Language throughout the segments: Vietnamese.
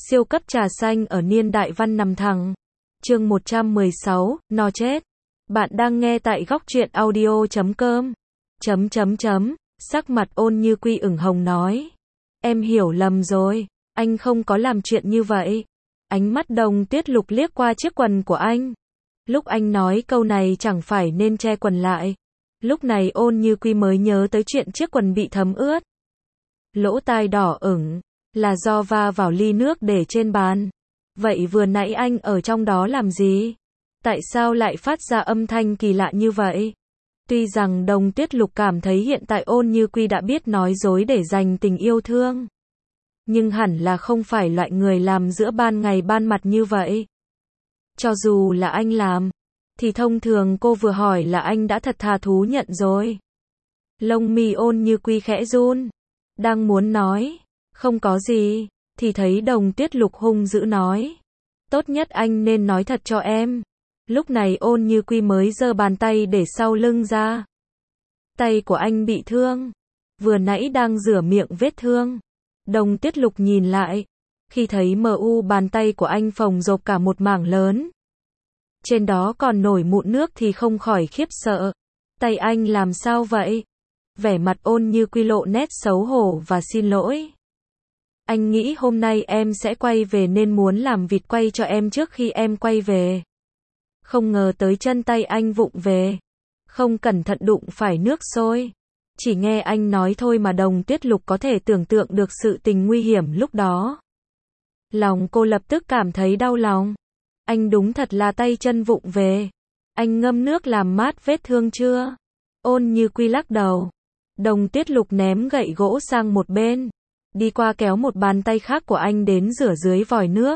Siêu cấp trà xanh ở niên đại văn nằm thẳng. Chương 116, no chết. Bạn đang nghe tại góc truyện audio.com. Sắc mặt Ôn Như Quy ửng hồng nói. Em hiểu lầm rồi, anh không có làm chuyện như vậy. Ánh mắt Đồng Tuyết Lục liếc qua chiếc quần của anh. Lúc anh nói câu này chẳng phải nên che quần lại. Lúc này Ôn Như Quy mới nhớ tới chuyện chiếc quần bị thấm ướt. Lỗ tai đỏ ửng, là do va vào ly nước để trên bàn. Vậy vừa nãy anh ở trong đó làm gì? Tại sao lại phát ra âm thanh kỳ lạ như vậy? Tuy rằng Đồng Tuyết Lục cảm thấy hiện tại Ôn Như Quy đã biết nói dối để giành tình yêu thương. Nhưng hẳn là không phải loại người làm giữa ban ngày ban mặt như vậy. Cho dù là anh làm, thì thông thường cô vừa hỏi là anh đã thật thà thú nhận rồi. Lông mi Ôn Như Quy khẽ run. Đang muốn nói, không có gì, thì thấy Đồng Tuyết Lục hung dữ nói. Tốt nhất anh nên nói thật cho em. Lúc này Ôn Như Quy mới giơ bàn tay để sau lưng ra. Tay của anh bị thương. Vừa nãy đang rửa miệng vết thương. Đồng Tuyết Lục nhìn lại. Khi thấy bàn tay của anh phồng rộp cả một mảng lớn. Trên đó còn nổi mụn nước thì không khỏi khiếp sợ. Tay anh làm sao vậy? Vẻ mặt Ôn Như Quy lộ nét xấu hổ và xin lỗi. Anh nghĩ hôm nay em sẽ quay về nên muốn làm vịt quay cho em trước khi em quay về. Không ngờ tới chân tay anh vụng về. Không cẩn thận đụng phải nước sôi. Chỉ nghe anh nói thôi mà Đồng Tuyết Lục có thể tưởng tượng được sự tình nguy hiểm lúc đó. Lòng cô lập tức cảm thấy đau lòng. Anh đúng thật là tay chân vụng về. Anh ngâm nước làm mát vết thương chưa? Ôn Như Quy lắc đầu. Đồng Tuyết Lục ném gậy gỗ sang một bên. Đi qua kéo một bàn tay khác của anh đến rửa dưới vòi nước.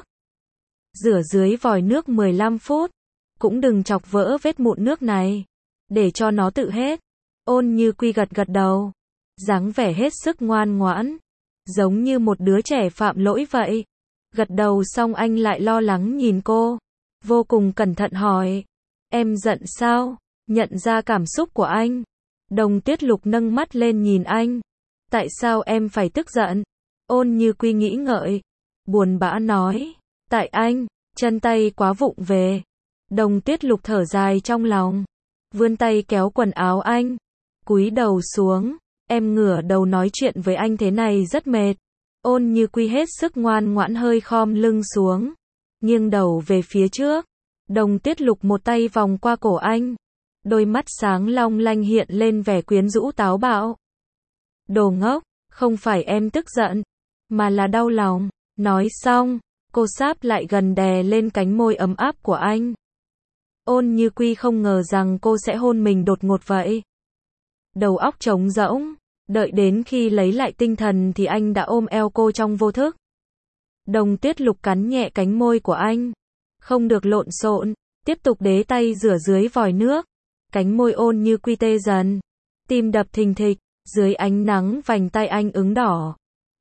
Rửa dưới vòi nước 15 phút. Cũng đừng chọc vỡ vết mụn nước này. Để cho nó tự hết. Ôn Như Quy gật gật đầu. Dáng vẻ hết sức ngoan ngoãn. Giống như một đứa trẻ phạm lỗi vậy. Gật đầu xong anh lại lo lắng nhìn cô. Vô cùng cẩn thận hỏi. Em giận sao? Nhận ra cảm xúc của anh. Đồng Tuyết Lục nâng mắt lên nhìn anh. Tại sao em phải tức giận? Ôn Như Quy nghĩ ngợi. Buồn bã nói. Tại anh, chân tay quá vụng về. Đồng Tuyết Lục thở dài trong lòng. Vươn tay kéo quần áo anh. Cúi đầu xuống. Em ngửa đầu nói chuyện với anh thế này rất mệt. Ôn Như Quy hết sức ngoan ngoãn hơi khom lưng xuống. Nghiêng đầu về phía trước. Đồng Tuyết Lục một tay vòng qua cổ anh. Đôi mắt sáng long lanh hiện lên vẻ quyến rũ táo bạo. Đồ ngốc, không phải em tức giận, mà là đau lòng. Nói xong, cô sáp lại gần đè lên cánh môi ấm áp của anh. Ôn Như Quy không ngờ rằng cô sẽ hôn mình đột ngột vậy. Đầu óc trống rỗng, đợi đến khi lấy lại tinh thần thì anh đã ôm eo cô trong vô thức. Đồng Tuyết Lục cắn nhẹ cánh môi của anh. Không được lộn xộn, tiếp tục đế tay rửa dưới vòi nước. Cánh môi Ôn Như Quy tê dần. Tim đập thình thịch, dưới ánh nắng vành tay anh ửng đỏ.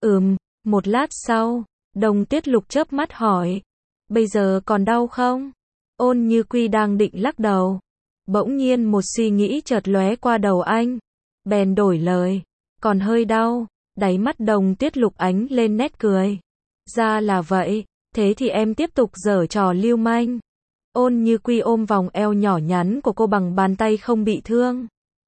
Một lát sau, Đồng Tuyết Lục chớp mắt hỏi. Bây giờ còn đau không? Ôn Như Quy đang định lắc đầu. Bỗng nhiên một suy nghĩ chợt lóe qua đầu anh. Bèn đổi lời. Còn hơi đau. Đáy mắt Đồng Tuyết Lục ánh lên nét cười. Ra là vậy, thế thì em tiếp tục giở trò lưu manh. Ôn Như Quy ôm vòng eo nhỏ nhắn của cô bằng bàn tay không bị thương.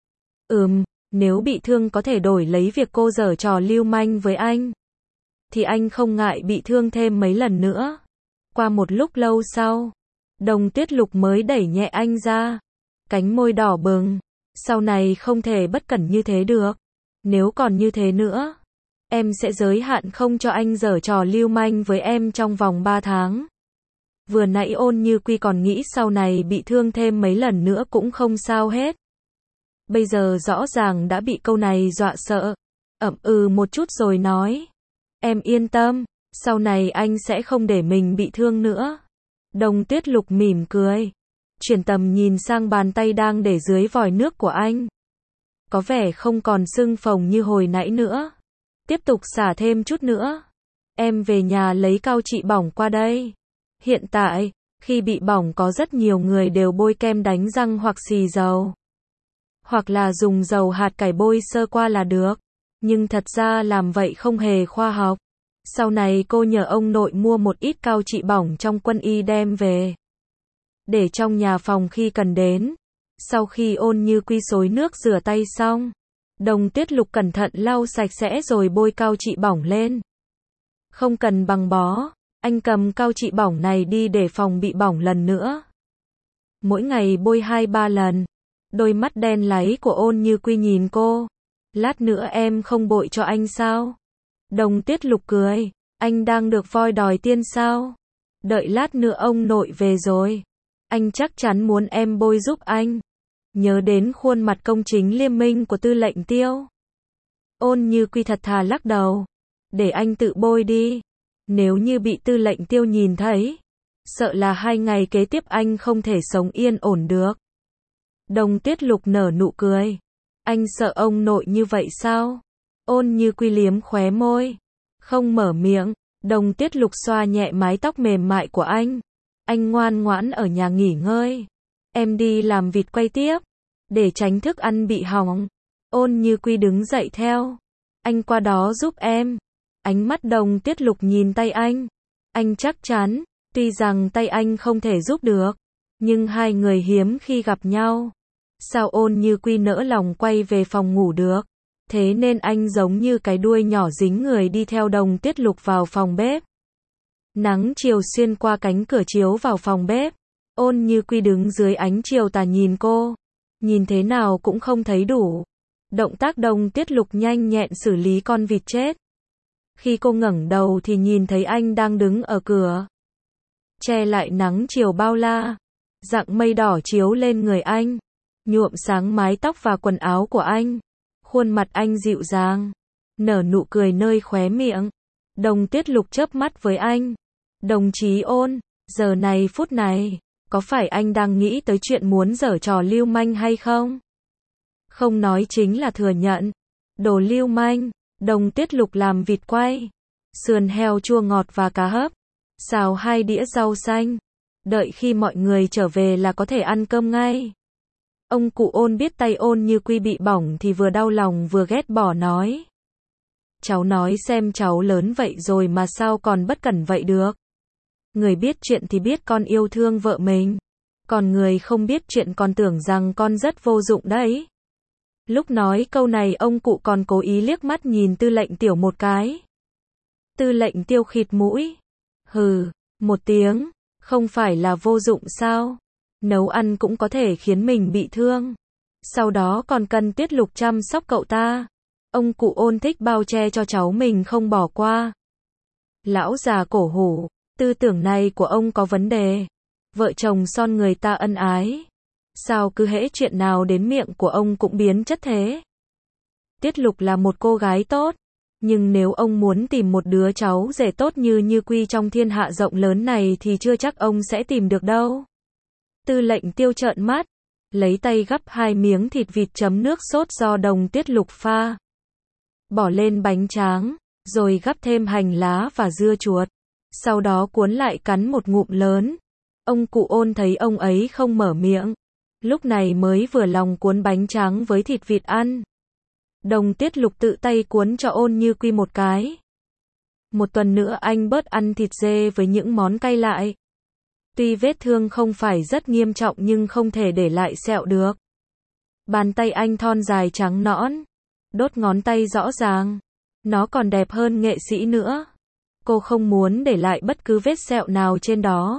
Nếu bị thương có thể đổi lấy việc cô giở trò lưu manh với anh. Thì anh không ngại bị thương thêm mấy lần nữa. Qua một lúc lâu sau, Đồng Tuyết Lục mới đẩy nhẹ anh ra. Cánh môi đỏ bừng. Sau này không thể bất cẩn như thế được. Nếu còn như thế nữa, em sẽ giới hạn không cho anh giở trò lưu manh với em trong vòng 3 tháng. Vừa nãy Ôn Như Quy còn nghĩ sau này bị thương thêm mấy lần nữa cũng không sao hết. Bây giờ rõ ràng đã bị câu này dọa sợ. Một chút rồi nói. Em yên tâm, sau này anh sẽ không để mình bị thương nữa. Đồng Tuyết Lục mỉm cười. Chuyển tầm nhìn sang bàn tay đang để dưới vòi nước của anh. Có vẻ không còn sưng phồng như hồi nãy nữa. Tiếp tục xả thêm chút nữa. Em về nhà lấy cao trị bỏng qua đây. Hiện tại, khi bị bỏng có rất nhiều người đều bôi kem đánh răng hoặc xì dầu. Hoặc là dùng dầu hạt cải bôi sơ qua là được. Nhưng thật ra làm vậy không hề khoa học. Sau này cô nhờ ông nội mua một ít cao trị bỏng trong quân y đem về, để trong nhà phòng khi cần đến. Sau khi Ôn Như Quy xối nước rửa tay xong, Đồng Tuyết Lục cẩn thận lau sạch sẽ rồi bôi cao trị bỏng lên. Không cần băng bó, anh cầm cao trị bỏng này đi để phòng bị bỏng lần nữa. Mỗi ngày bôi 2-3 lần. Đôi mắt đen láy của Ôn Như Quy nhìn cô. Lát nữa em không bội cho anh sao? Đồng Tuyết Lục cười. Anh đang được voi đòi tiên sao? Đợi lát nữa ông nội về rồi, anh chắc chắn muốn em bôi giúp anh. Nhớ đến khuôn mặt công chính liêm minh của Tư lệnh Tiêu, Ôn Như Quy thật thà lắc đầu. Để anh tự bôi đi. Nếu như bị Tư lệnh Tiêu nhìn thấy, sợ là 2 ngày kế tiếp anh không thể sống yên ổn được. Đồng Tuyết Lục nở nụ cười. Anh sợ ông nội như vậy sao? Ôn Như Quy liếm khóe môi, không mở miệng. Đồng Tuyết Lục xoa nhẹ mái tóc mềm mại của anh. Anh ngoan ngoãn ở nhà nghỉ ngơi. Em đi làm vịt quay tiếp, để tránh thức ăn bị hỏng. Ôn Như Quy đứng dậy theo. Anh qua đó giúp em. Ánh mắt Đồng Tuyết Lục nhìn tay anh. Anh chắc chắn, tuy rằng tay anh không thể giúp được, nhưng hai người hiếm khi gặp nhau. Sao Ôn Như Quy nỡ lòng quay về phòng ngủ được? Thế nên anh giống như cái đuôi nhỏ dính người đi theo Đồng Tuyết Lục vào phòng bếp. Nắng chiều xuyên qua cánh cửa chiếu vào phòng bếp. Ôn Như Quy đứng dưới ánh chiều tà nhìn cô. Nhìn thế nào cũng không thấy đủ. Động tác Đồng Tuyết Lục nhanh nhẹn xử lý con vịt chết. Khi cô ngẩng đầu thì nhìn thấy anh đang đứng ở cửa, che lại nắng chiều bao la. Dạng mây đỏ chiếu lên người anh, nhuộm sáng mái tóc và quần áo của anh. Khuôn mặt anh dịu dàng, nở nụ cười nơi khóe miệng. Đồng Tuyết Lục chớp mắt với anh. Đồng chí Ôn, giờ này phút này, có phải anh đang nghĩ tới chuyện muốn giở trò lưu manh hay không? Không nói chính là thừa nhận. Đồ lưu manh. Đồng Tuyết Lục làm vịt quay, sườn heo chua ngọt và cá hấp, xào 2 đĩa rau xanh. Đợi khi mọi người trở về là có thể ăn cơm ngay. Ông cụ Ôn biết tay Ôn Như Quy bị bỏng thì vừa đau lòng vừa ghét bỏ nói. Cháu nói xem cháu lớn vậy rồi mà sao còn bất cẩn vậy được. Người biết chuyện thì biết con yêu thương vợ mình, còn người không biết chuyện còn tưởng rằng con rất vô dụng đấy. Lúc nói câu này ông cụ còn cố ý liếc mắt nhìn Tư lệnh Tiểu một cái. Tư lệnh Tiêu khịt mũi. Hừ, một tiếng, không phải là vô dụng sao? Nấu ăn cũng có thể khiến mình bị thương. Sau đó còn cần Tuyết Lục chăm sóc cậu ta. Ông cụ Ôn thích bao che cho cháu mình không bỏ qua. Lão già cổ hủ, tư tưởng này của ông có vấn đề. Vợ chồng son người ta ân ái, sao cứ hễ chuyện nào đến miệng của ông cũng biến chất thế? Tuyết Lục là một cô gái tốt, nhưng nếu ông muốn tìm một đứa cháu rể tốt như Như Quy trong thiên hạ rộng lớn này thì chưa chắc ông sẽ tìm được đâu. Tư lệnh Tiêu trợn mắt, lấy tay gắp 2 miếng thịt vịt chấm nước sốt do Đồng Tuyết Lục pha, bỏ lên bánh tráng, rồi gắp thêm hành lá và dưa chuột, sau đó cuốn lại cắn một ngụm lớn. Ông cụ Ôn thấy ông ấy không mở miệng, lúc này mới vừa lòng cuốn bánh tráng với thịt vịt ăn. Đồng Tuyết Lục tự tay cuốn cho Ôn Như Quy một cái. Một tuần nữa anh bớt ăn thịt dê với những món cay lại. Tuy vết thương không phải rất nghiêm trọng nhưng không thể để lại sẹo được. Bàn tay anh thon dài trắng nõn, đốt ngón tay rõ ràng. Nó còn đẹp hơn nghệ sĩ nữa. Cô không muốn để lại bất cứ vết sẹo nào trên đó.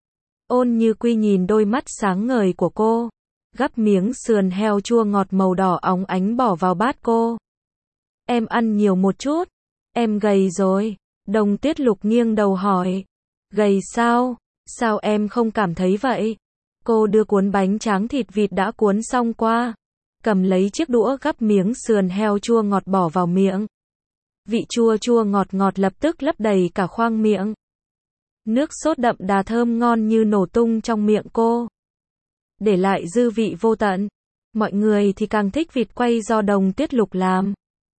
Ôn Như Quy nhìn đôi mắt sáng ngời của cô, gắp miếng sườn heo chua ngọt màu đỏ óng ánh bỏ vào bát cô. Em ăn nhiều một chút, em gầy rồi. Đồng Tuyết Lục nghiêng đầu hỏi. Gầy sao? Sao em không cảm thấy vậy? Cô đưa cuốn bánh tráng thịt vịt đã cuốn xong qua, cầm lấy chiếc đũa gắp miếng sườn heo chua ngọt bỏ vào miệng. Vị chua chua ngọt ngọt lập tức lấp đầy cả khoang miệng. Nước sốt đậm đà thơm ngon như nổ tung trong miệng cô, để lại dư vị vô tận. Mọi người thì càng thích vịt quay do Đồng Tuyết Lục làm.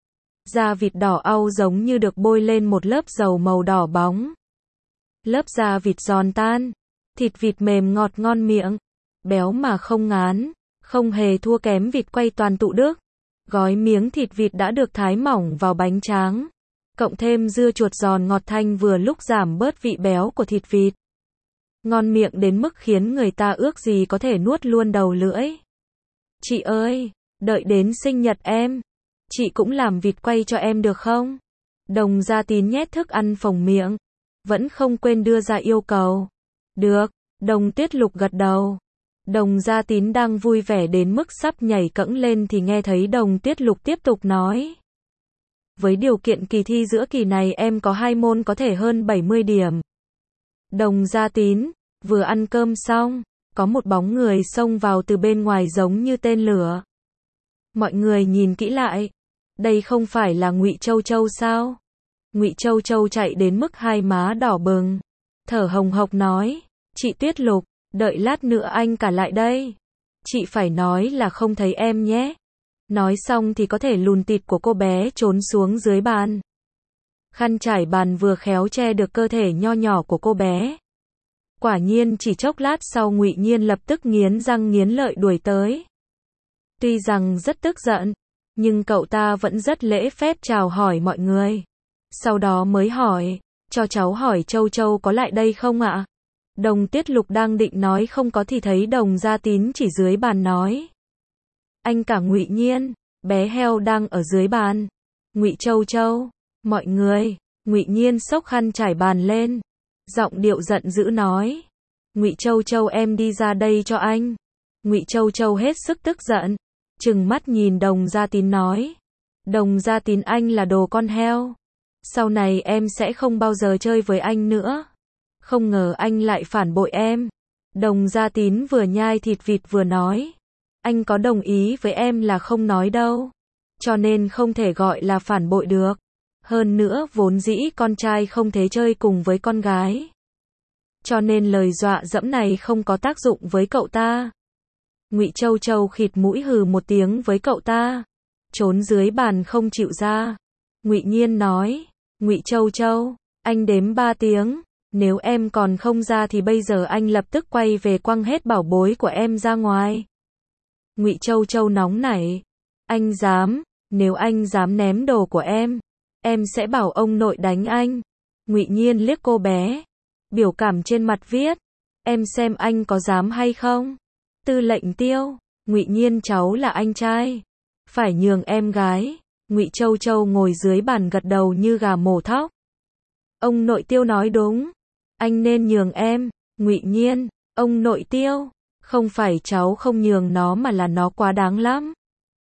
Da vịt đỏ au giống như được bôi lên một lớp dầu màu đỏ bóng. Lớp da vịt giòn tan, thịt vịt mềm ngọt ngon miệng, béo mà không ngán, không hề thua kém vịt quay toàn tụ Đức. Gói miếng thịt vịt đã được thái mỏng vào bánh tráng, cộng thêm dưa chuột giòn ngọt thanh vừa lúc giảm bớt vị béo của thịt vịt. Ngon miệng đến mức khiến người ta ước gì có thể nuốt luôn đầu lưỡi. Chị ơi, đợi đến sinh nhật em, chị cũng làm vịt quay cho em được không? Đồng Gia Tín nhét thức ăn phồng miệng, vẫn không quên đưa ra yêu cầu. Được, Đồng Tuyết Lục gật đầu. Đồng Gia Tín đang vui vẻ đến mức sắp nhảy cẫng lên thì nghe thấy Đồng Tuyết Lục tiếp tục nói. Với điều kiện kỳ thi giữa kỳ này em có 2 môn có thể hơn 70 điểm. Đồng Gia Tín, vừa ăn cơm xong, có một bóng người xông vào từ bên ngoài giống như tên lửa. Mọi người nhìn kỹ lại, đây không phải là Ngụy Châu Châu sao? Ngụy Châu Châu chạy đến mức hai má đỏ bừng, thở hồng hộc nói, chị Tuyết Lục, đợi lát nữa anh cả lại đây. Chị phải nói là không thấy em nhé. Nói xong thì có thể lùn tịt của cô bé trốn xuống dưới bàn. Khăn trải bàn vừa khéo che được cơ thể nho nhỏ của cô bé. Quả nhiên chỉ chốc lát sau Ngụy Nhiên lập tức nghiến răng nghiến lợi đuổi tới. Tuy rằng rất tức giận, nhưng cậu ta vẫn rất lễ phép chào hỏi mọi người. Sau đó mới hỏi, cho cháu hỏi Châu Châu có lại đây không ạ? Đồng Tuyết Lục đang định nói không có thì thấy Đồng Gia Tín chỉ dưới bàn nói. Anh cả Ngụy Nhiên, bé heo đang ở dưới bàn. Ngụy Châu Châu, mọi người, Ngụy Nhiên xốc khăn trải bàn lên. Giọng điệu giận dữ nói. Ngụy Châu Châu em đi ra đây cho anh. Ngụy Châu Châu hết sức tức giận, trừng mắt nhìn Đồng Gia Tín nói. Đồng Gia Tín anh là đồ con heo. Sau này em sẽ không bao giờ chơi với anh nữa. Không ngờ anh lại phản bội em. Đồng Gia Tín vừa nhai thịt vịt vừa nói. Anh có đồng ý với em là không nói đâu. Cho nên không thể gọi là phản bội được. Hơn nữa vốn dĩ con trai không thể chơi cùng với con gái. Cho nên lời dọa dẫm này không có tác dụng với cậu ta. Ngụy Châu Châu khịt mũi hừ một tiếng với cậu ta. Trốn dưới bàn không chịu ra. Ngụy Nhiên nói. Ngụy Châu Châu, anh đếm 3 tiếng. Nếu em còn không ra thì bây giờ anh lập tức quay về quăng hết bảo bối của em ra ngoài. Ngụy Châu Châu nóng nảy. Anh dám, nếu anh dám ném đồ của em sẽ bảo ông nội đánh anh. Ngụy Nhiên liếc cô bé. Biểu cảm trên mặt viết. Em xem anh có dám hay không? Tư lệnh Tiêu, Ngụy Nhiên cháu là anh trai. Phải nhường em gái. Ngụy Châu Châu ngồi dưới bàn gật đầu như gà mổ thóc. Ông nội Tiêu nói đúng. Anh nên nhường em. Ngụy Nhiên, ông nội Tiêu. Không phải cháu không nhường nó mà là nó quá đáng lắm.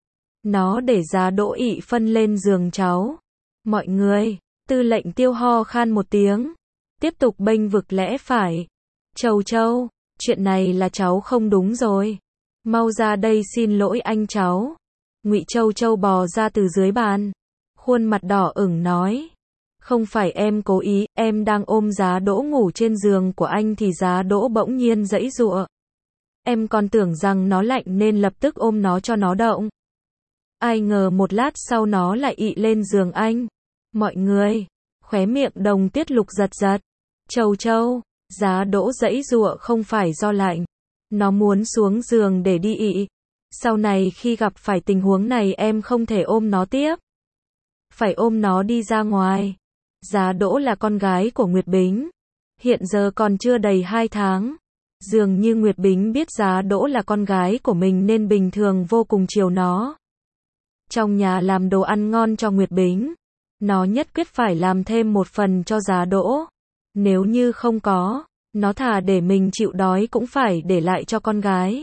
Nó để giá Đỗ Ị Phân lên giường cháu. Mọi người, Tư lệnh Tiêu ho khan một tiếng. Tiếp tục bênh vực lẽ phải. Châu Châu, chuyện này là cháu không đúng rồi. Mau ra đây xin lỗi anh cháu. Ngụy Châu Châu bò ra từ dưới bàn. Khuôn mặt đỏ ửng nói. Không phải em cố ý, em đang ôm Giá Đỗ ngủ trên giường của anh thì Giá Đỗ bỗng nhiên giãy giụa. Em còn tưởng rằng nó lạnh nên lập tức ôm nó cho nó động. Ai ngờ một lát sau nó lại ị lên giường anh. Mọi người, khóe miệng Đồng Tuyết Lục giật giật. Châu Châu, Giá Đỗ giãy giụa không phải do lạnh. Nó muốn xuống giường để đi ị. Sau này khi gặp phải tình huống này em không thể ôm nó tiếp. Phải ôm nó đi ra ngoài. Giá Đỗ là con gái của Nguyệt Bính. Hiện giờ còn chưa đầy 2 tháng. Dường như Nguyệt Bính biết Giá Đỗ là con gái của mình nên bình thường vô cùng chiều nó. Trong nhà làm đồ ăn ngon cho Nguyệt Bính. Nó nhất quyết phải làm thêm một phần cho Giá Đỗ. Nếu như không có, nó thà để mình chịu đói cũng phải để lại cho con gái.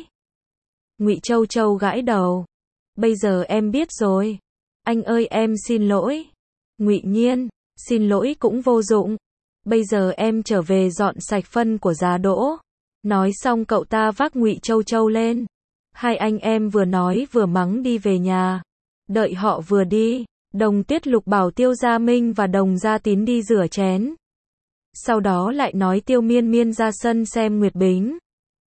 Ngụy Châu Châu gãi đầu. Bây giờ em biết rồi. Anh ơi em xin lỗi. Ngụy Nhiên, xin lỗi cũng vô dụng. Bây giờ em trở về dọn sạch phân của Giá Đỗ. Nói xong cậu ta vác Ngụy Châu Châu lên. Hai anh em vừa nói vừa mắng đi về nhà. Đợi họ vừa đi, Đồng Tuyết Lục bảo Tiêu Gia Minh và Đồng Gia Tín đi rửa chén. Sau đó lại nói Tiêu Miên Miên ra sân xem Nguyệt Bính.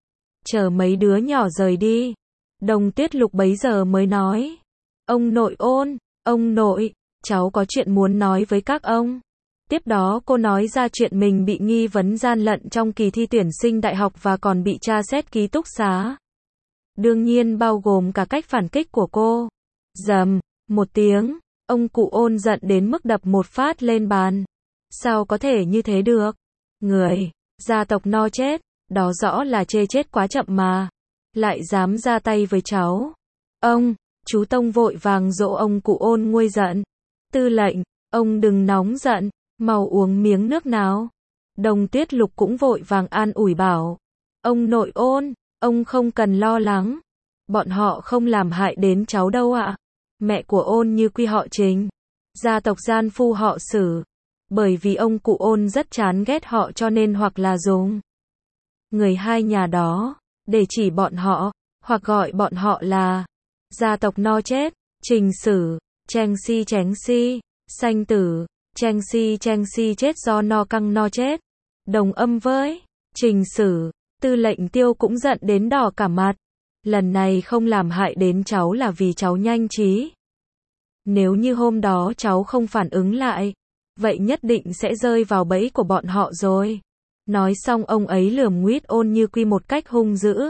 Chờ mấy đứa nhỏ rời đi, Đồng Tuyết Lục bấy giờ mới nói. Ông nội Ôn, ông nội, cháu có chuyện muốn nói với các ông. Tiếp đó cô nói ra chuyện mình bị nghi vấn gian lận trong kỳ thi tuyển sinh đại học và còn bị tra xét ký túc xá. Đương nhiên bao gồm cả cách phản kích của cô. Rầm, một tiếng, Ông cụ Ôn giận đến mức đập một phát lên bàn. Sao có thể như thế được? Người, gia tộc no chết, đó rõ là chê chết quá chậm mà. Lại dám ra tay với cháu. Ông, chú Tông vội vàng dỗ ông cụ Ôn nguôi giận. Tư lệnh, ông đừng nóng giận, mau uống miếng nước nào. Đồng Tuyết Lục cũng vội vàng an ủi bảo. Ông nội Ôn, ông không cần lo lắng. Bọn họ không làm hại đến cháu đâu ạ. Mẹ của Ôn Như Quy họ Trình. Gia tộc gian phu họ Sử. Bởi vì ông cụ Ôn rất chán ghét họ cho nên hoặc là dùng người hai nhà đó để chỉ bọn họ, hoặc gọi bọn họ là gia tộc no chết, Trình Sử, Cheng Si, sanh tử, Cheng Si chết do no căng no chết. Đồng âm với Trình Sử, Tư lệnh Tiêu cũng giận đến đỏ cả mặt. Lần này không làm hại đến cháu là vì cháu nhanh trí. Nếu như hôm đó cháu không phản ứng lại, vậy nhất định sẽ rơi vào bẫy của bọn họ rồi. Nói xong ông ấy lườm nguýt Ôn Như Quy một cách hung dữ.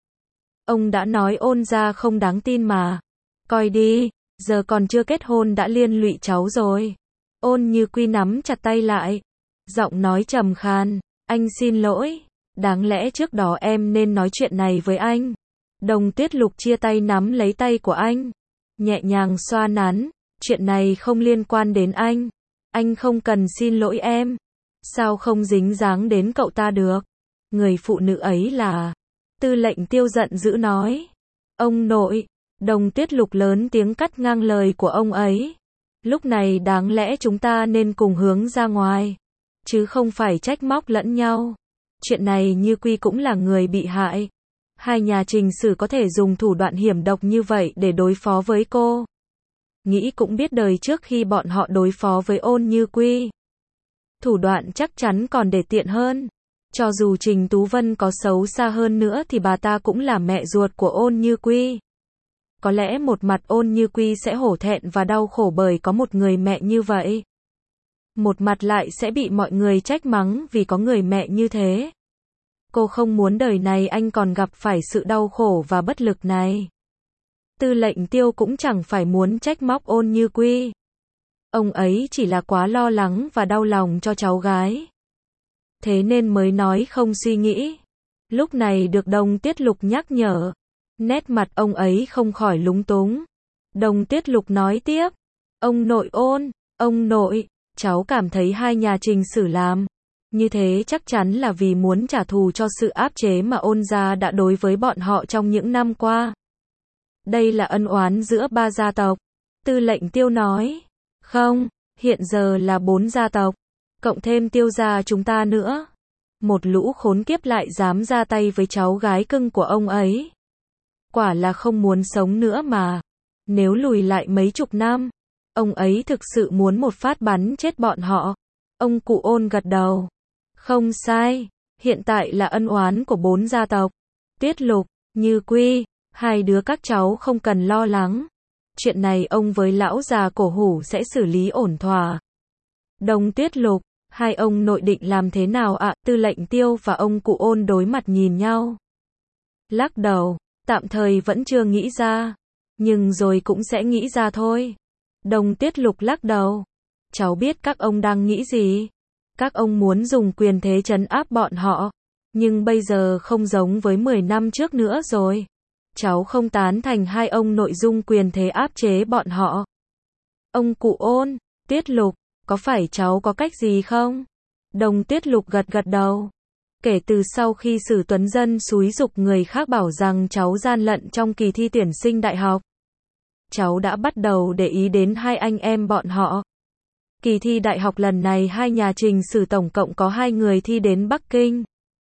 Ông đã nói Ôn gia không đáng tin mà. Coi đi, giờ còn chưa kết hôn đã liên lụy cháu rồi. Ôn Như Quy nắm chặt tay lại. Giọng nói trầm khan, anh xin lỗi. Đáng lẽ trước đó em nên nói chuyện này với anh. Đồng Tuyết Lục chia tay nắm lấy tay của anh. Nhẹ nhàng xoa nắn. Chuyện này không liên quan đến anh. Anh không cần xin lỗi em. Sao không dính dáng đến cậu ta được? Người phụ nữ ấy là... Tư lệnh Tiêu giận dữ nói. Ông nội. Đồng Tuyết Lục lớn tiếng cắt ngang lời của ông ấy. Lúc này đáng lẽ chúng ta nên cùng hướng ra ngoài. Chứ không phải trách móc lẫn nhau. Chuyện này Như Quy cũng là người bị hại. Hai nhà Trình Sử có thể dùng thủ đoạn hiểm độc như vậy để đối phó với cô. Nghĩ cũng biết đời trước khi bọn họ đối phó với Ôn Như Quy. Thủ đoạn chắc chắn còn để tiện hơn. Cho dù Trình Tú Vân có xấu xa hơn nữa thì bà ta cũng là mẹ ruột của Ôn Như Quy. Có lẽ một mặt Ôn Như Quy sẽ hổ thẹn và đau khổ bởi có một người mẹ như vậy. Một mặt lại sẽ bị mọi người trách mắng vì có người mẹ như thế. Cô không muốn đời này anh còn gặp phải sự đau khổ và bất lực này. Tư lệnh Tiêu cũng chẳng phải muốn trách móc Ôn Như Quy. Ông ấy chỉ là quá lo lắng và đau lòng cho cháu gái. Thế nên mới nói không suy nghĩ. Lúc này được Đồng Tuyết Lục nhắc nhở. Nét mặt ông ấy không khỏi lúng túng. Đồng Tuyết Lục nói tiếp. Ông nội Ôn, ông nội, cháu cảm thấy hai nhà Trình Sử làm như thế chắc chắn là vì muốn trả thù cho sự áp chế mà Ôn gia đã đối với bọn họ trong những năm qua. Đây là ân oán giữa ba gia tộc. Tư lệnh Tiêu nói. Không, hiện giờ là 4 gia tộc. Cộng thêm Tiêu gia chúng ta nữa. Một lũ khốn kiếp lại dám ra tay với cháu gái cưng của ông ấy. Quả là không muốn sống nữa mà. Nếu lùi lại mấy chục năm, ông ấy thực sự muốn một phát bắn chết bọn họ. Ông cụ Ôn gật đầu. Không sai, hiện tại là ân oán của 4 gia tộc. Tuyết Lục, Như Quy, hai đứa các cháu không cần lo lắng. Chuyện này ông với lão già Cổ Hủ sẽ xử lý ổn thỏa. Đồng Tuyết Lục, hai ông nội định làm thế nào ạ? Tư lệnh Tiêu và ông cụ Ôn đối mặt nhìn nhau. Lắc đầu, tạm thời vẫn chưa nghĩ ra. Nhưng rồi cũng sẽ nghĩ ra thôi. Đồng Tuyết Lục lắc đầu. Cháu biết các ông đang nghĩ gì. Các ông muốn dùng quyền thế trấn áp bọn họ. Nhưng bây giờ không giống với 10 năm trước nữa rồi. Cháu không tán thành hai ông nội dung quyền thế áp chế bọn họ. Ông cụ Ôn, Tuyết Lục, có phải cháu có cách gì không? Đồng Tuyết Lục gật gật đầu. Kể từ sau khi Sử Tuấn Dân xúi giục người khác bảo rằng cháu gian lận trong kỳ thi tuyển sinh đại học, cháu đã bắt đầu để ý đến hai anh em bọn họ. Kỳ thi đại học lần này hai nhà Trình Sử tổng cộng có 2 người thi đến Bắc Kinh.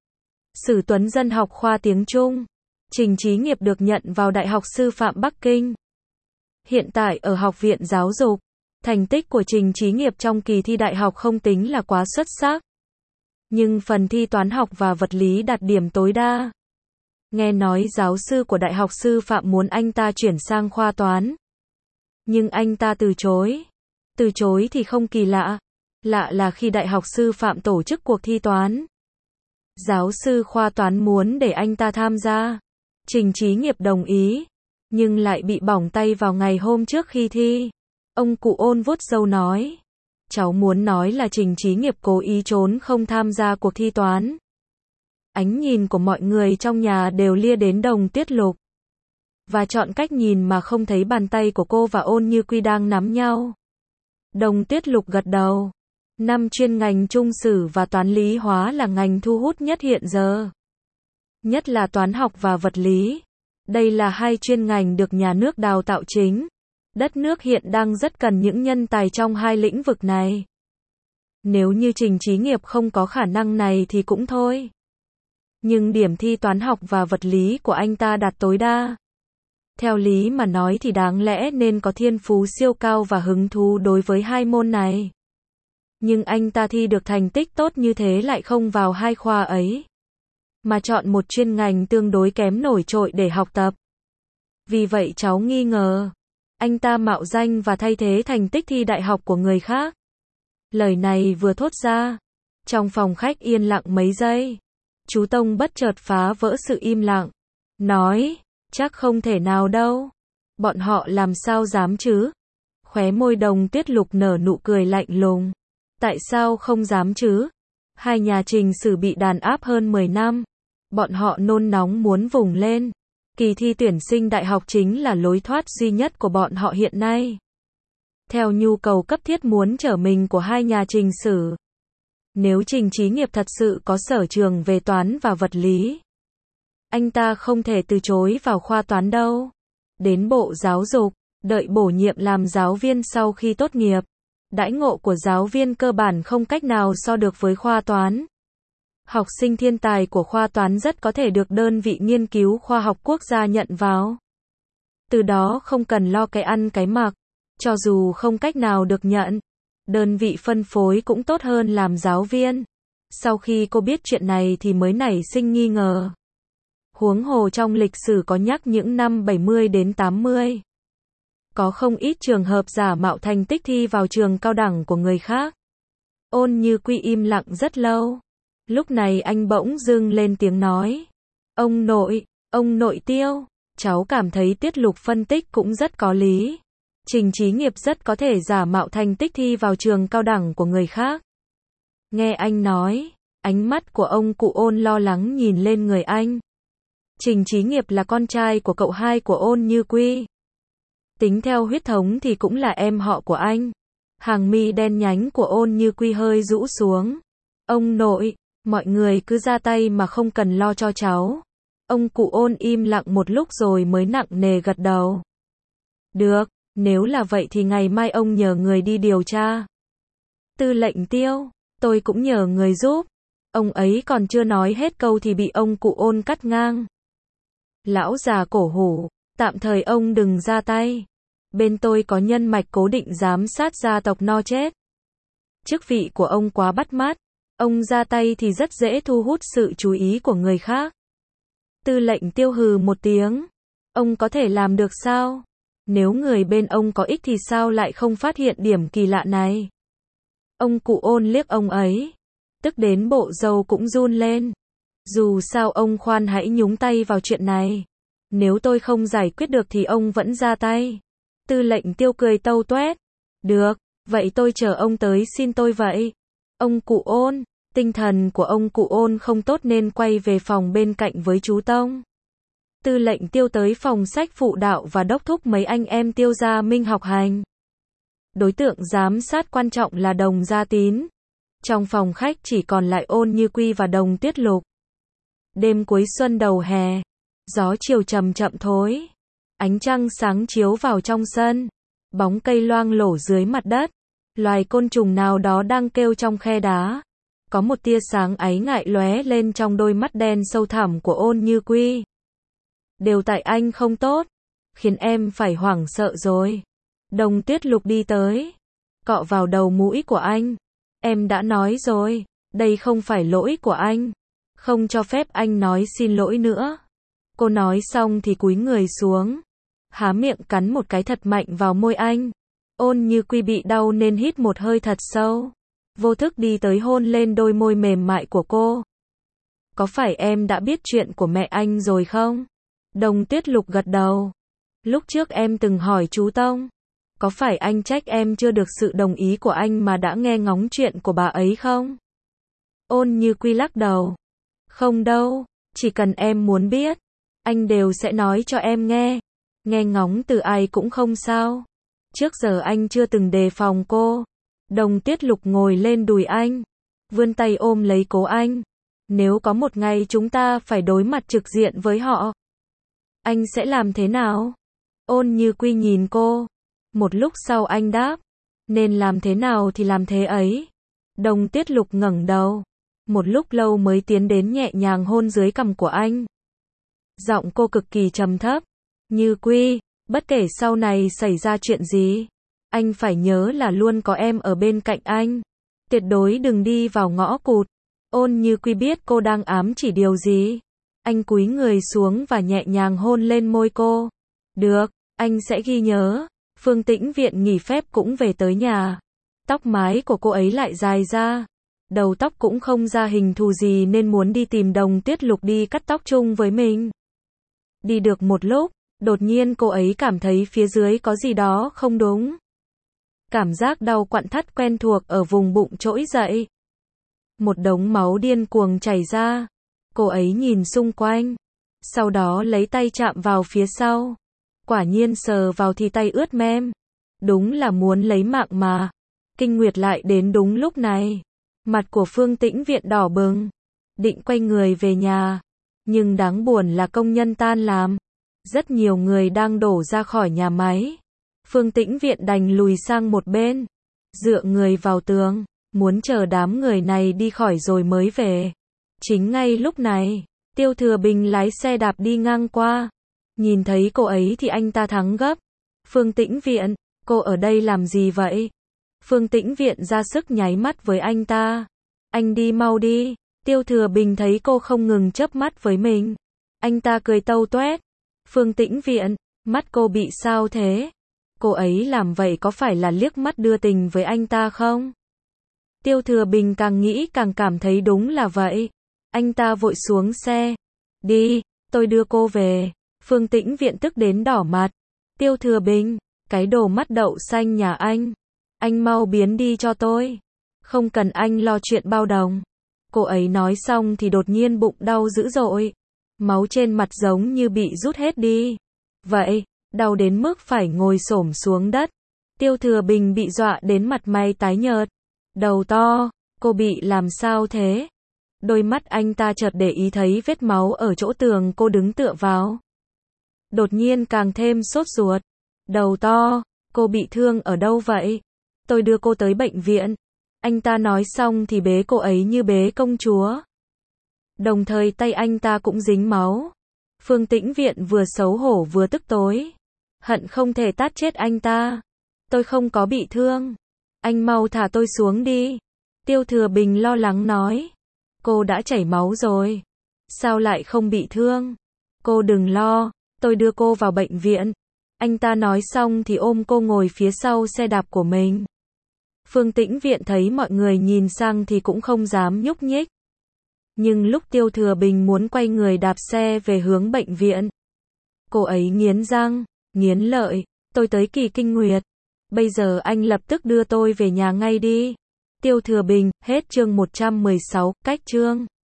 Sử Tuấn Dân học khoa tiếng Trung. Trình Chí Nghiệp được nhận vào Đại học Sư phạm Bắc Kinh. Hiện tại ở Học viện Giáo dục, thành tích của Trình Chí Nghiệp trong kỳ thi đại học không tính là quá xuất sắc. Nhưng phần thi toán học và vật lý đạt điểm tối đa. Nghe nói giáo sư của Đại học Sư phạm muốn anh ta chuyển sang khoa toán. Nhưng anh ta từ chối. Từ chối thì không kỳ lạ. Lạ là khi Đại học Sư phạm tổ chức cuộc thi toán, giáo sư khoa toán muốn để anh ta tham gia. Trình Chí Nghiệp đồng ý, nhưng lại bị bỏng tay vào ngày hôm trước khi thi. Ông cụ Ôn vuốt râu nói. Cháu muốn nói là Trình Chí Nghiệp cố ý trốn không tham gia cuộc thi toán. Ánh nhìn của mọi người trong nhà đều lia đến Đồng Tuyết Lục. Và chọn cách nhìn mà không thấy bàn tay của cô và Ôn Như Quy đang nắm nhau. Đồng Tuyết Lục gật đầu. 5 chuyên ngành Trung sử và Toán lý hóa là ngành thu hút nhất hiện giờ. Nhất là toán học và vật lý. Đây là 2 chuyên ngành được nhà nước đào tạo chính. Đất nước hiện đang rất cần những nhân tài trong 2 lĩnh vực này. Nếu như Trình Chí Nghiệp không có khả năng này thì cũng thôi. Nhưng điểm thi toán học và vật lý của anh ta đạt tối đa. Theo lý mà nói thì đáng lẽ nên có thiên phú siêu cao và hứng thú đối với 2 môn này. Nhưng anh ta thi được thành tích tốt như thế lại không vào 2 khoa ấy. Mà chọn một chuyên ngành tương đối kém nổi trội để học tập. Vì vậy cháu nghi ngờ. Anh ta mạo danh và thay thế thành tích thi đại học của người khác. Lời này vừa thốt ra. Trong phòng khách yên lặng mấy giây. Chú Tông bất chợt phá vỡ sự im lặng. Nói, chắc không thể nào đâu. Bọn họ làm sao dám chứ? Khóe môi Đồng Tuyết Lục nở nụ cười lạnh lùng. Tại sao không dám chứ? 2 nhà Trình sử bị đàn áp hơn 10 năm. Bọn họ nôn nóng muốn vùng lên. Kỳ thi tuyển sinh đại học chính là lối thoát duy nhất của bọn họ hiện nay. Theo nhu cầu cấp thiết muốn trở mình của 2 nhà Trình sử. Nếu Trình Chí Nghiệp thật sự có sở trường về toán và vật lý, anh ta không thể từ chối vào khoa toán đâu. Đến Bộ Giáo dục, đợi bổ nhiệm làm giáo viên sau khi tốt nghiệp. Đãi ngộ của giáo viên cơ bản không cách nào so được với khoa toán. Học sinh thiên tài của khoa toán rất có thể được đơn vị nghiên cứu khoa học quốc gia nhận vào. Từ đó không cần lo cái ăn cái mặc. Cho dù không cách nào được nhận, đơn vị phân phối cũng tốt hơn làm giáo viên. Sau khi cô biết chuyện này thì mới nảy sinh nghi ngờ. Huống hồ trong lịch sử có nhắc những năm 70 đến 80. Có không ít trường hợp giả mạo thành tích thi vào trường cao đẳng của người khác. Ôn Như Quy im lặng rất lâu. Lúc này anh bỗng dưng lên tiếng nói. Ông nội Tiêu, cháu cảm thấy Tiết Lục phân tích cũng rất có lý. Trình Chí Nghiệp rất có thể giả mạo thành tích thi vào trường cao đẳng của người khác. Nghe anh nói, ánh mắt của ông cụ Ôn lo lắng nhìn lên người anh. Trình Chí Nghiệp là con trai của cậu hai của Ôn Như Quy. Tính theo huyết thống thì cũng là em họ của anh. Hàng mi đen nhánh của Ôn Như Quy hơi rũ xuống. Ông nội, mọi người cứ ra tay mà không cần lo cho cháu. Ông cụ Ôn im lặng một lúc rồi mới nặng nề gật đầu. Được, nếu là vậy thì ngày mai ông nhờ người đi điều tra. Tư lệnh Tiêu, tôi cũng nhờ người giúp. Ông ấy còn chưa nói hết câu thì bị ông cụ Ôn cắt ngang. Lão già cổ hủ, tạm thời ông đừng ra tay. Bên tôi có nhân mạch cố định giám sát gia tộc No Chết. Chức vị của ông quá bắt mắt. Ông ra tay thì rất dễ thu hút sự chú ý của người khác. Tư lệnh Tiêu hừ một tiếng. Ông có thể làm được sao? Nếu người bên ông có ích thì sao lại không phát hiện điểm kỳ lạ này? Ông cụ Ôn liếc ông ấy. Tức đến bộ râu cũng run lên. Dù sao ông khoan hãy nhúng tay vào chuyện này. Nếu tôi không giải quyết được thì ông vẫn ra tay. Tư lệnh Tiêu cười tâu toét. Được, vậy tôi chờ ông tới xin tôi vậy. Ông cụ Ôn, tinh thần của ông cụ Ôn không tốt nên quay về phòng bên cạnh với chú Tông. Tư lệnh Tiêu tới phòng sách phụ đạo và đốc thúc mấy anh em Tiêu Gia Minh học hành. Đối tượng giám sát quan trọng là Đồng Gia Tín. Trong phòng khách chỉ còn lại Ôn Như Quy và Đồng Tuyết Lục. Đêm cuối xuân đầu hè, gió chiều chậm chậm thối. Ánh trăng sáng chiếu vào trong sân. Bóng cây loang lổ dưới mặt đất. Loài côn trùng nào đó đang kêu trong khe đá. Có một tia sáng áy ngại lóe lên trong đôi mắt đen sâu thẳm của Ôn Như Quy. Đều tại anh không tốt, khiến em phải hoảng sợ rồi. Đồng Tuyết Lục đi tới, cọ vào đầu mũi của anh. Em đã nói rồi, đây không phải lỗi của anh. Không cho phép anh nói xin lỗi nữa. Cô nói xong thì cúi người xuống. Há miệng cắn một cái thật mạnh vào môi anh. Ôn Như Quy bị đau nên hít một hơi thật sâu. Vô thức đi tới hôn lên đôi môi mềm mại của cô. Có phải em đã biết chuyện của mẹ anh rồi không? Đồng Tuyết Lục gật đầu. Lúc trước em từng hỏi chú Tông. Có phải anh trách em chưa được sự đồng ý của anh mà đã nghe ngóng chuyện của bà ấy không? Ôn Như Quy lắc đầu. Không đâu, chỉ cần em muốn biết, anh đều sẽ nói cho em nghe. Nghe ngóng từ ai cũng không sao. Trước giờ anh chưa từng đề phòng cô. Đồng Tiết Lục ngồi lên đùi anh, vươn tay ôm lấy cổ anh. Nếu có một ngày chúng ta phải đối mặt trực diện với họ, anh sẽ làm thế nào? Ôn Như Quy nhìn cô. Một lúc sau anh đáp, nên làm thế nào thì làm thế ấy. Đồng Tiết Lục ngẩng đầu, một lúc lâu mới tiến đến nhẹ nhàng hôn dưới cằm của anh. Giọng cô cực kỳ trầm thấp. Như Quy, bất kể sau này xảy ra chuyện gì, anh phải nhớ là luôn có em ở bên cạnh anh. Tuyệt đối đừng đi vào ngõ cụt. Ôn Như Quy biết cô đang ám chỉ điều gì. Anh cúi người xuống và nhẹ nhàng hôn lên môi cô. Được, anh sẽ ghi nhớ. Phương Tĩnh Viện nghỉ phép cũng về tới nhà. Tóc mái của cô ấy lại dài ra. Đầu tóc cũng không ra hình thù gì nên muốn đi tìm Đồng Tiết Lục đi cắt tóc chung với mình. Đi được một lúc, đột nhiên cô ấy cảm thấy phía dưới có gì đó không đúng. Cảm giác đau quặn thắt quen thuộc ở vùng bụng trỗi dậy. Một đống máu điên cuồng chảy ra. Cô ấy nhìn xung quanh. Sau đó lấy tay chạm vào phía sau. Quả nhiên sờ vào thì tay ướt mem. Đúng là muốn lấy mạng mà. Kinh nguyệt lại đến đúng lúc này. Mặt của Phương Tĩnh Viện đỏ bừng. Định quay người về nhà. Nhưng đáng buồn là công nhân tan làm. Rất nhiều người đang đổ ra khỏi nhà máy. Phương Tĩnh Viện đành lùi sang một bên. Dựa người vào tường. Muốn chờ đám người này đi khỏi rồi mới về. Chính ngay lúc này, Tiêu Thừa Bình lái xe đạp đi ngang qua. Nhìn thấy cô ấy thì anh ta thắng gấp. Phương Tĩnh Viện, cô ở đây làm gì vậy? Phương Tĩnh Viện ra sức nháy mắt với anh ta. Anh đi mau đi. Tiêu Thừa Bình thấy cô không ngừng chớp mắt với mình. Anh ta cười tâu toét. Phương Tĩnh Viện, mắt cô bị sao thế? Cô ấy làm vậy có phải là liếc mắt đưa tình với anh ta không? Tiêu Thừa Bình càng nghĩ càng cảm thấy đúng là vậy. Anh ta vội xuống xe. Đi, tôi đưa cô về. Phương Tĩnh Viện tức đến đỏ mặt. Tiêu Thừa Bình, cái đồ mắt đậu xanh nhà anh mau biến đi cho tôi. Không cần anh lo chuyện bao đồng. Cô ấy nói xong thì đột nhiên bụng đau dữ dội. Máu trên mặt giống như bị rút hết đi. Vậy, đau đến mức phải ngồi xổm xuống đất. Tiêu Thừa Bình bị dọa đến mặt mày tái nhợt. Đầu to, cô bị làm sao thế? Đôi mắt anh ta chợt để ý thấy vết máu ở chỗ tường cô đứng tựa vào. Đột nhiên càng thêm sốt ruột. Đầu to, cô bị thương ở đâu vậy? Tôi đưa cô tới bệnh viện. Anh ta nói xong thì bế cô ấy như bế công chúa. Đồng thời tay anh ta cũng dính máu. Phương Tĩnh Viện vừa xấu hổ vừa tức tối. Hận không thể tát chết anh ta. Tôi không có bị thương. Anh mau thả tôi xuống đi. Tiêu Thừa Bình lo lắng nói. Cô đã chảy máu rồi. Sao lại không bị thương? Cô đừng lo, tôi đưa cô vào bệnh viện. Anh ta nói xong thì ôm cô ngồi phía sau xe đạp của mình. Phương Tĩnh Viện thấy mọi người nhìn sang thì cũng không dám nhúc nhích. Nhưng lúc Tiêu Thừa Bình muốn quay người đạp xe về hướng bệnh viện, cô ấy nghiến răng, nghiến lợi, tôi tới kỳ kinh nguyệt. Bây giờ anh lập tức đưa tôi về nhà ngay đi. Tiêu Thừa Bình, hết chương 116, cách chương.